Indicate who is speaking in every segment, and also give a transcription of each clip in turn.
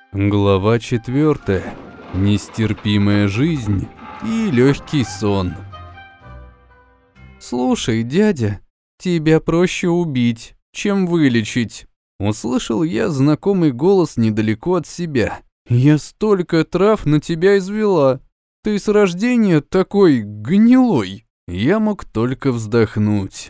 Speaker 1: Глава 4. Нестерпимая жизнь и легкий сон. «Слушай, дядя, тебя проще убить, чем вылечить», — услышал я знакомый голос недалеко от себя. «Я столько трав на тебя извела. Ты с рождения такой гнилой». Я мог только вздохнуть.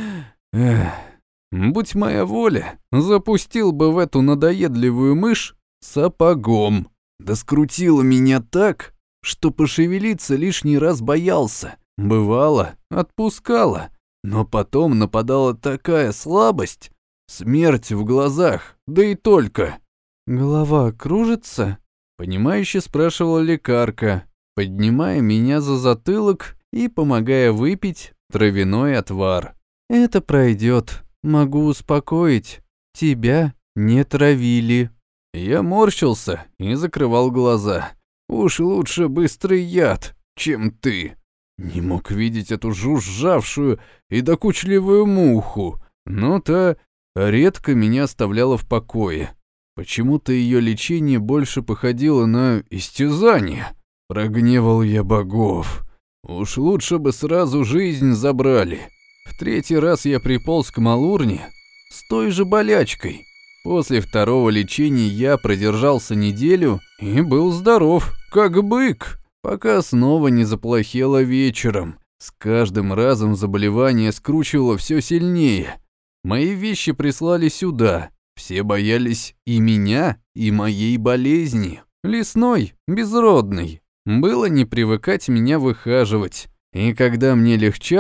Speaker 1: Будь моя воля, запустил бы в эту надоедливую мышь сапогом. Да скрутило меня так, что пошевелиться лишний раз боялся. Бывало, отпускала, но потом нападала такая слабость, смерть в глазах, да и только. «Голова кружится?» — понимающе спрашивала лекарка, поднимая меня за затылок и помогая выпить травяной отвар. «Это пройдет, могу успокоить, тебя не травили». Я морщился и закрывал глаза. Уж лучше быстрый яд, чем ты. Не мог видеть эту жужжавшую и докучливую муху, но та редко меня оставляла в покое. Почему-то ее лечение больше походило на истязание. Прогневал я богов. Уж лучше бы сразу жизнь забрали. В 3-й раз я приполз к Малурне с той же болячкой. После 2-го лечения я продержался неделю и был здоров, как бык, пока снова не заплохело вечером. С каждым разом заболевание скручивало все сильнее. Мои вещи прислали сюда. Все боялись и меня, и моей болезни. Лесной, безродный. Было не привыкать меня выхаживать. И когда мне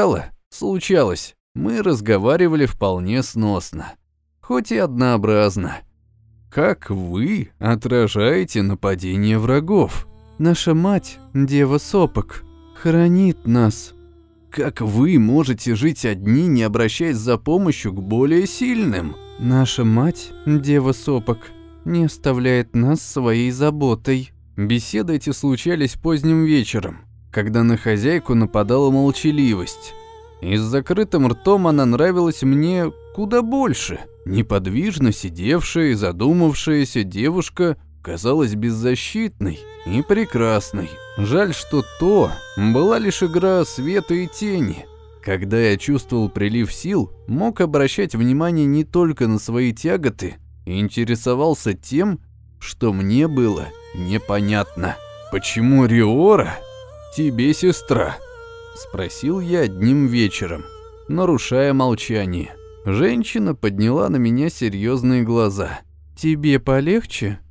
Speaker 1: случалось, мы разговаривали вполне сносно. Хоть и однообразно. Как вы отражаете нападение врагов? Наша мать, Дева Сопок, хранит нас. Как вы можете жить одни, не обращаясь за помощью к более сильным? Наша мать, Дева Сопок, не оставляет нас своей заботой. Беседы эти случались поздним вечером, когда на хозяйку нападала молчаливость. И с закрытым ртом она нравилась мне куда больше. Неподвижно сидевшая и задумавшаяся девушка казалась беззащитной и прекрасной. Жаль, что то была лишь игра света и тени. Когда я чувствовал прилив сил, мог обращать внимание не только на свои тяготы и интересовался тем, что мне было непонятно. «Почему Риора тебе сестра?» — спросил я одним вечером, нарушая молчание. Женщина подняла на меня серьезные глаза. «Тебе полегче?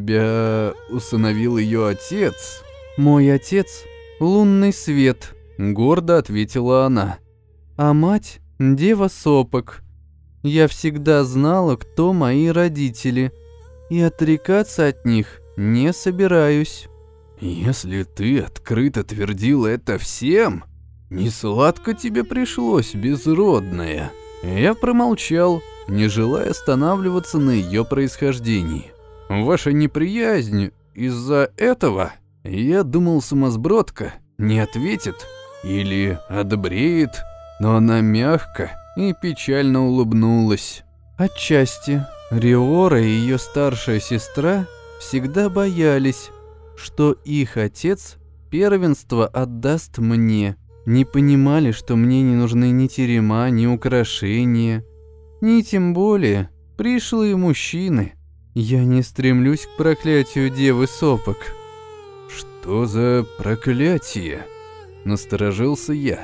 Speaker 1: Тебя усыновил ее отец?» «Мой отец — лунный свет», — гордо ответила она. «А мать — Дева Сопок. Я всегда знала, кто мои родители, и отрекаться от них не собираюсь». «Если ты открыто твердила это всем, не сладко тебе пришлось, безродная». Я промолчал, не желая останавливаться на ее происхождении. «Ваша неприязнь из-за этого?» Я думал, сумасбродка не ответит или одобреет, но она мягко и печально улыбнулась. «Отчасти Риора и ее старшая сестра всегда боялись, что их отец первенство отдаст мне. Не понимали, что мне не нужны ни терема, ни украшения, ни тем более пришлые мужчины. Я не стремлюсь к проклятию Девы Сопок». «Что за проклятие?» — насторожился я.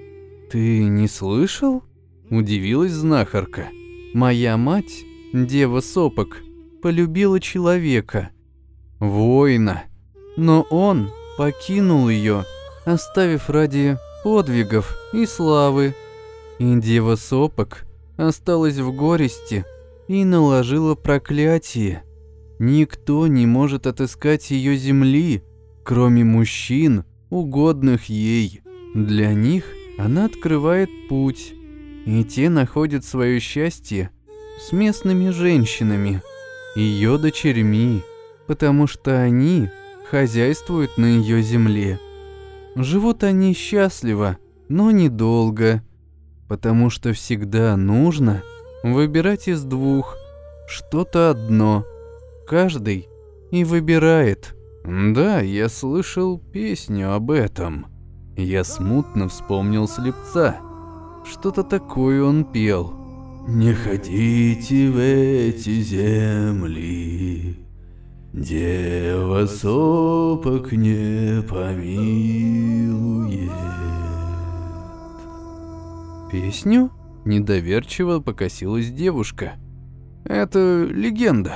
Speaker 1: «Ты не слышал?» — удивилась знахарка. «Моя мать, Дева Сопок, полюбила человека, воина, но он покинул ее, оставив ради подвигов и славы. И Дева Сопок осталась в горести и наложила проклятие. Никто не может отыскать ее земли, кроме мужчин, угодных ей. Для них она открывает путь, и те находят свое счастье с местными женщинами, ее дочерьми, потому что они хозяйствуют на ее земле. Живут они счастливо, но недолго, потому что всегда нужно выбирать из двух что-то одно. Каждый и выбирает. Да, я слышал песню об этом. Я смутно вспомнил Слепца. Что-то такое он пел. «Не ходите в эти земли, дева сопок не помилует». Песню? Недоверчиво покосилась девушка. Это легенда.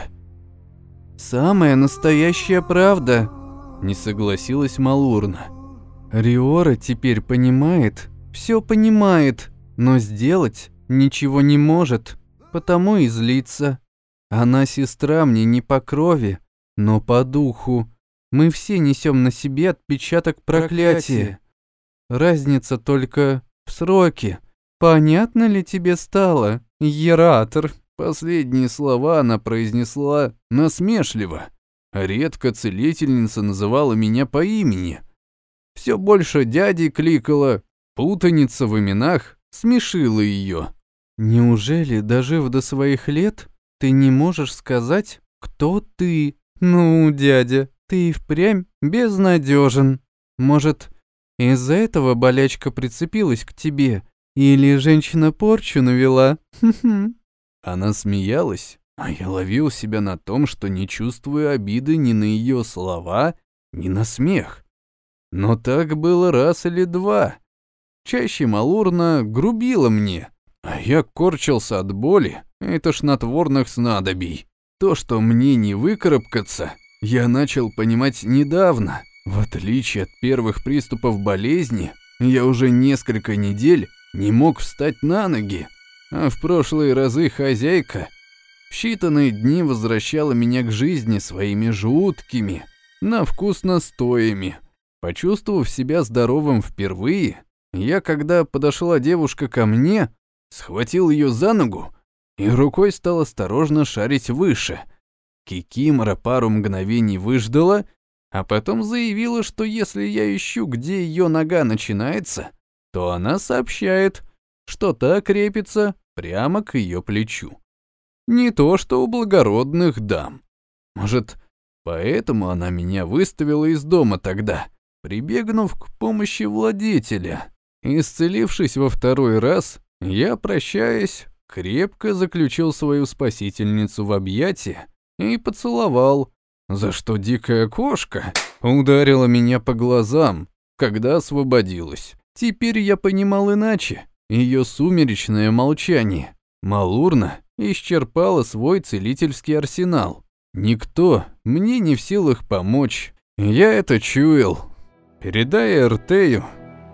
Speaker 1: Самая настоящая правда, не согласилась Малурна. Риора теперь понимает, все понимает, но сделать ничего не может, потому и злится. Она сестра мне не по крови, но по духу. Мы все несем на себе отпечаток проклятия. Разница только в сроке. Понятно ли тебе стало, Ератор? Последние слова она произнесла насмешливо. Редко целительница называла меня по имени. Все больше дядей кликала, путаница в именах смешила ее. Неужели, дожив до своих лет, ты не можешь сказать, кто ты? Ну, дядя, ты и впрямь безнадежен. Может, из-за этого болячка прицепилась к тебе? Или женщина порчу навела? Она смеялась, а я ловил себя на том, что не чувствую обиды ни на ее слова, ни на смех. Но так было раз или два. Чаще Малурна грубила мне, а я корчился от боли и тошнотворных снадобий. То, что мне не выкарабкаться, я начал понимать недавно. В отличие от первых приступов болезни, я уже несколько недель не мог встать на ноги, а в прошлые разы хозяйка в считанные дни возвращала меня к жизни своими жуткими, на вкус настоями. Почувствовав себя здоровым впервые, я, когда подошла девушка ко мне, схватил ее за ногу и рукой стал осторожно шарить выше. Кикимора пару мгновений выждала, а потом заявила, что если я ищу, где ее нога начинается, то она сообщает, что та крепится прямо к ее плечу. Не то что у благородных дам. Может, поэтому она меня выставила из дома тогда, прибегнув к помощи владетеля. Исцелившись во второй раз, я, прощаясь, крепко заключил свою спасительницу в объятия и поцеловал, за что дикая кошка ударила меня по глазам, когда освободилась. Теперь я понимал иначе ее сумеречное молчание. Малурна исчерпала свой целительский арсенал. Никто мне не в силах помочь. Я это чуял. Передай Эртею,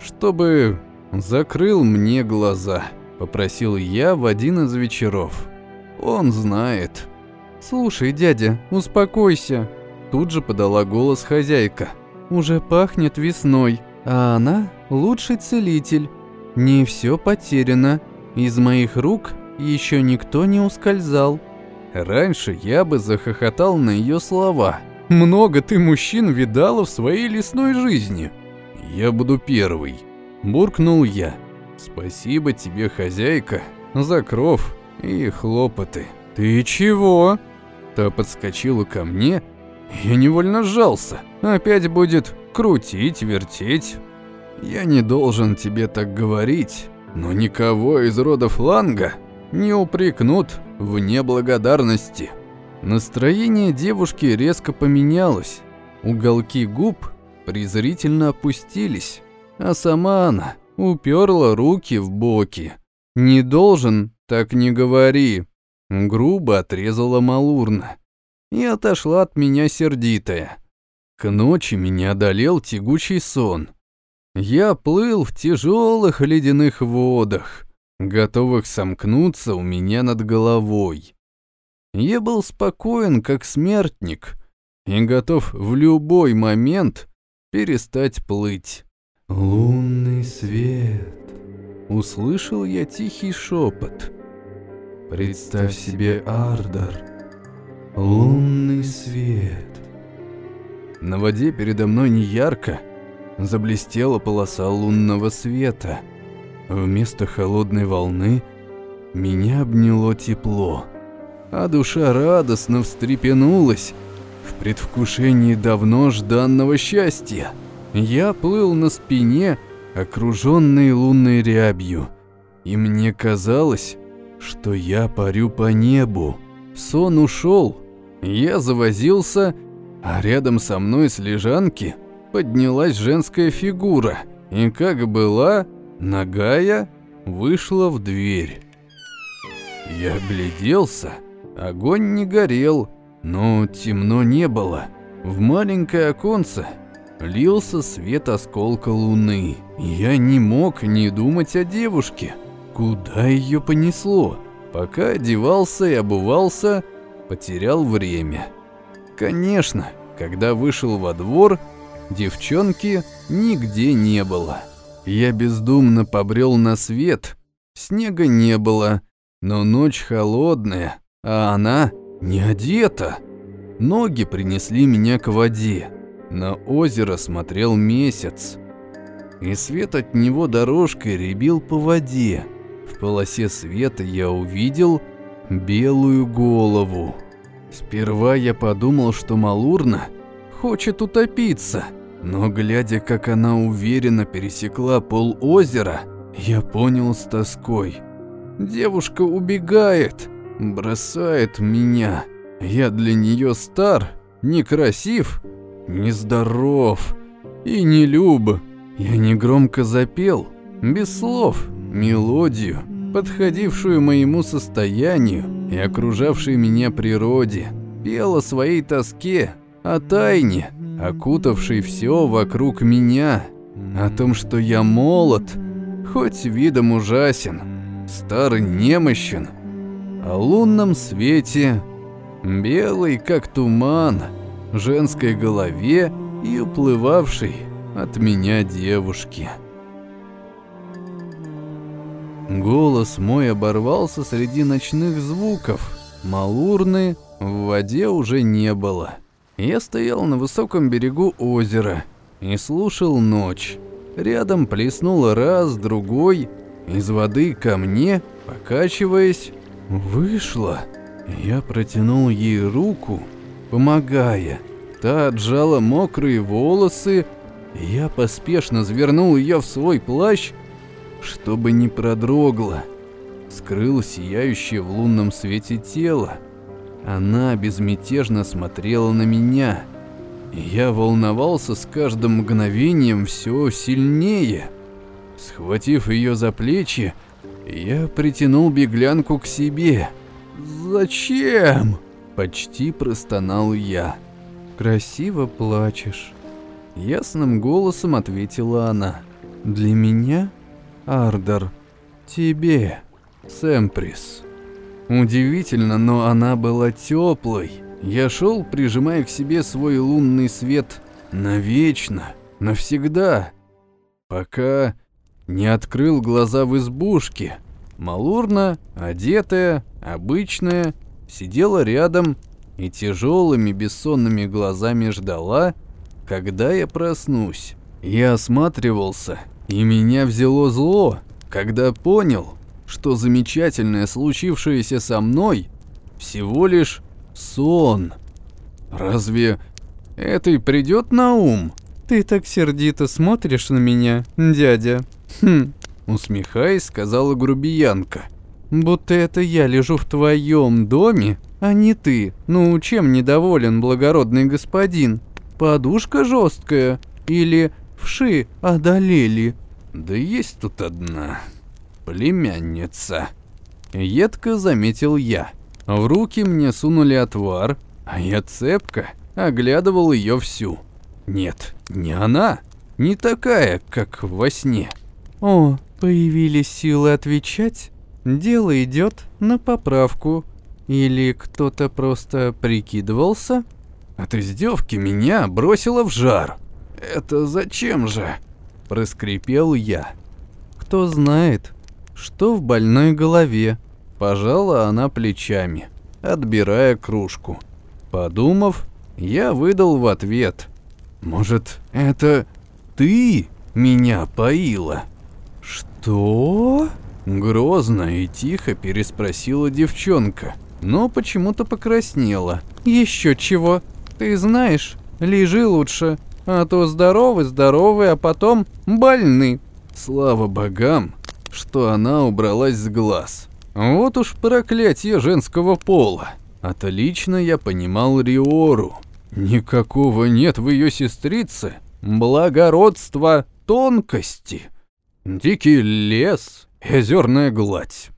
Speaker 1: чтобы закрыл мне глаза, попросил я в один из вечеров. Он знает. Слушай, дядя, успокойся. Тут же подала голос хозяйка. Уже пахнет весной, а она лучший целитель. Не все потеряно. Из моих рук еще никто не ускользал. Раньше я бы захохотал на ее слова. Много ты мужчин видала в своей лесной жизни. Я буду первый, буркнул я. Спасибо тебе, хозяйка, за кров и хлопоты. Ты чего? Та подскочила ко мне, я невольно сжался. Опять будет крутить, вертеть. Я не должен тебе так говорить, но никого из рода Фланга не упрекнут в неблагодарности. Настроение девушки резко поменялось. Уголки губ презрительно опустились, а сама она уперла руки в боки. «Не должен, так не говори», — грубо отрезала Малурна и отошла от меня сердитая. К ночи меня одолел тягучий сон. Я плыл в тяжелых ледяных водах, готовых сомкнуться у меня над головой. Я был спокоен, как смертник, и готов в любой момент перестать плыть. «Лунный свет», — услышал я тихий шепот. «Представь себе, Ардар, лунный свет». На воде передо мной неярко заблестела полоса лунного света. Вместо холодной волны меня обняло тепло, а душа радостно встрепенулась. В в предвкушении давно жданного счастья. Я плыл на спине, окруженный лунной рябью, и мне казалось, что я парю по небу. Сон ушел, я завозился, а рядом со мной с лежанки поднялась женская фигура, и как была, нагая, вышла в дверь. Я огляделся, огонь не горел, но темно не было. В маленькое оконце лился свет осколка луны. Я не мог не думать о девушке. Куда ее понесло? Пока одевался и обувался, потерял время. Конечно, когда вышел во двор, девчонки нигде не было. Я бездумно побрел на свет. Снега не было, но ночь холодная, а она не одета. Ноги принесли меня к воде. На озеро смотрел месяц, и свет от него дорожкой рябил по воде. В полосе света я увидел белую голову. Сперва я подумал, что Малурна хочет утопиться, но глядя, как она уверенно пересекла пол озера, я понял с тоской. Девушка убегает, бросает меня. Я для нее стар, некрасив, нездоров и не люб. Я негромко запел, без слов, мелодию, подходившую моему состоянию и окружавшей меня природе. Пел о своей тоске, о тайне, окутавшей все вокруг меня, о том, что я молод, хоть видом ужасен, стар и немощен, о лунном свете, белый как туман, женской голове и уплывавшей от меня девушки. Голос мой оборвался среди ночных звуков. Малурны в воде уже не было. Я стоял на высоком берегу озера и слушал ночь. Рядом плеснуло раз, другой. Из воды ко мне, покачиваясь, вышла. Я протянул ей руку, помогая. Та отжала мокрые волосы, и я поспешно завернул ее в свой плащ, чтобы не продрогла. Скрыл сияющее в лунном свете тело. Она безмятежно смотрела на меня, и я волновался с каждым мгновением все сильнее. Схватив ее за плечи, я притянул беглянку к себе. «Зачем?» – почти простонал я. «Красиво плачешь», – ясным голосом ответила она. «Для меня, Ардор, тебе, Сэмприс». Удивительно, но она была теплой. Я шел, прижимая к себе свой лунный свет навечно, навсегда, пока не открыл глаза в избушке. Малурна, одетая, обычная, сидела рядом и тяжелыми бессонными глазами ждала, когда я проснусь. Я осматривался, и меня взяло зло, когда понял, что замечательное случившееся со мной всего лишь сон. Разве это и придет на ум? «Ты так сердито смотришь на меня, дядя». Усмехаясь, сказала грубиянка. «Будто это я лежу в твоем доме, а не ты. Ну, чем недоволен благородный господин? Подушка жесткая или вши одолели?» «Да есть тут одна племянница», едко заметил я. В руки мне сунули отвар, а я цепко оглядывал ее всю. Нет, не она, не такая, как во сне. «О, появились силы отвечать? Дело идет на поправку. Или кто-то просто прикидывался?» От издевки меня бросило в жар. «Это зачем же?» – проскрипел я. «Кто знает, что в больной голове?» – пожала она плечами, отбирая кружку. Подумав, я выдал в ответ: «Может, это ты меня поила?» «Что?» – грозно и тихо переспросила девчонка, но почему-то покраснела. «Еще чего?
Speaker 2: Ты знаешь, лежи лучше, а то здоровы, а потом больны.
Speaker 1: Слава богам, что она убралась с глаз. Вот уж проклятие женского пола. Отлично я понимал Риору. Никакого нет в ее сестрице благородства, тонкости. Дикий лес, озерная гладь.